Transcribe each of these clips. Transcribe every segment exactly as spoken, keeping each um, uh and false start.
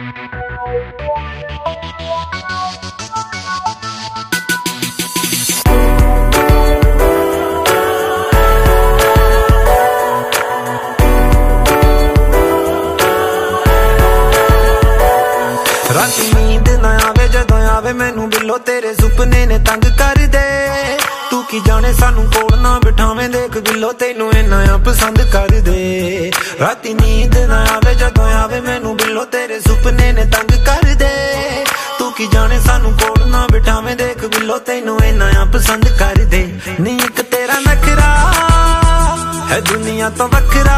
रात नींद ना आवे जदों आवे मैनू बिलो तेरे सुपने ने तंग कर दे तू की जाने सानू कोल ना बिठावे देख बिलो तेनू इन्ना पसंद कर दे रात नींद ना आवे जदों आवे मैनू बिलो तेरे सुपने ने तंग कर दे तू की जाने सानू कोल ना बिठावे देख बिलो तेनू इन्ना पसंद कर दे नी इक तेरा नखरा है दुनिया तो वखरा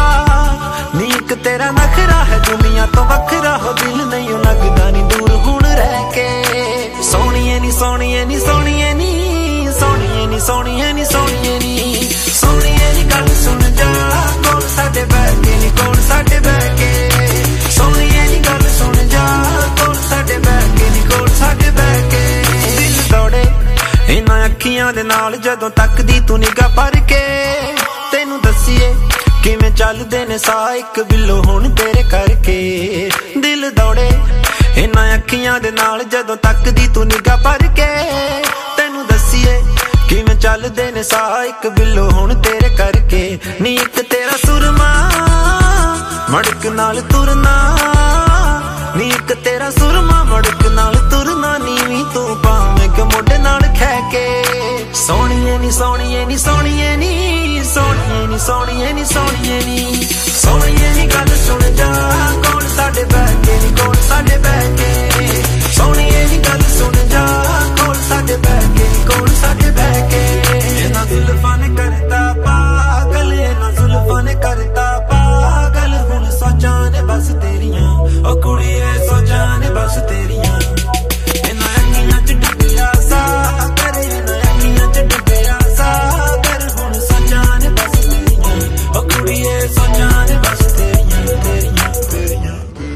नी इक तेरा नखरा है दुनिया तो वखरा हो दिल नहीं लगदा नी दूर हुण रह के सोहणीए नी सोहणीए नी सोहणीए नी सोहणीए नी सोहणीए नी सोहणीए नी सोहणीए नी गल सुन जा कोल साडे बैठ के नी कोल साडे बैठ के सोहणीए नी गल सुन जा कोल साडे बैठ के नी कोल साडे बैठ के दिल दौड़े इन्हां अखियां दे नाल जदों तकदी तू निगाह भर के तेनू दसीए किवें चलदे ने साह इक बिलो हुण तेरे करके दिल दौड़े इन्हां अखियां दे नाल जदों तकदी तू निगाह भर के तेनू दसीए किवें चलदे ने साह इक बिलो हुण तेरे करके नी इक तेरा सुरमा मड़क नाल तुरना नी इक तेरा सुरमा मड़क नाल तुरना नीवी तू भावें कि मोढे नाल खै के सोहणीए नी सोहणीए नी सोहणीए नी सोहणीए नी सोहणीए नी सोहणीए नी सोहणीए नी गल सुन जा कोल साडे बैठ के नी कोल साडे बैठ के सोहणीए नी गल सुन जा कोल साडे बैठ के नी कोल साडे बैठ के इन्हां जुल्फां ने करता पागल इन्हां जुल्फां ने करता पागल हुण सोचां ने बस तेरियां ओ कुड़िए सोचां ने बस तेरियां इन्हां अखियां च डुबिया सा कर इन्हां अखियां च डुबिया सा कर हुण सोचां ने बस तेरियां ओ कुड़िए सोचां ने बस तेरियां तेरियां तेरियां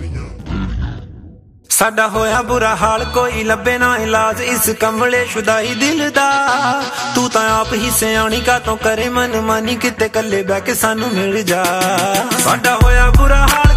साडा होया बुरा हाल कोई लभे ना इलाज इस कमले शुदाई दिल दा तू तां आप ही सियाणी का तो करे मन मानी किते कल्ले बैठ के सानू मिल जा साडा होया बुरा हाल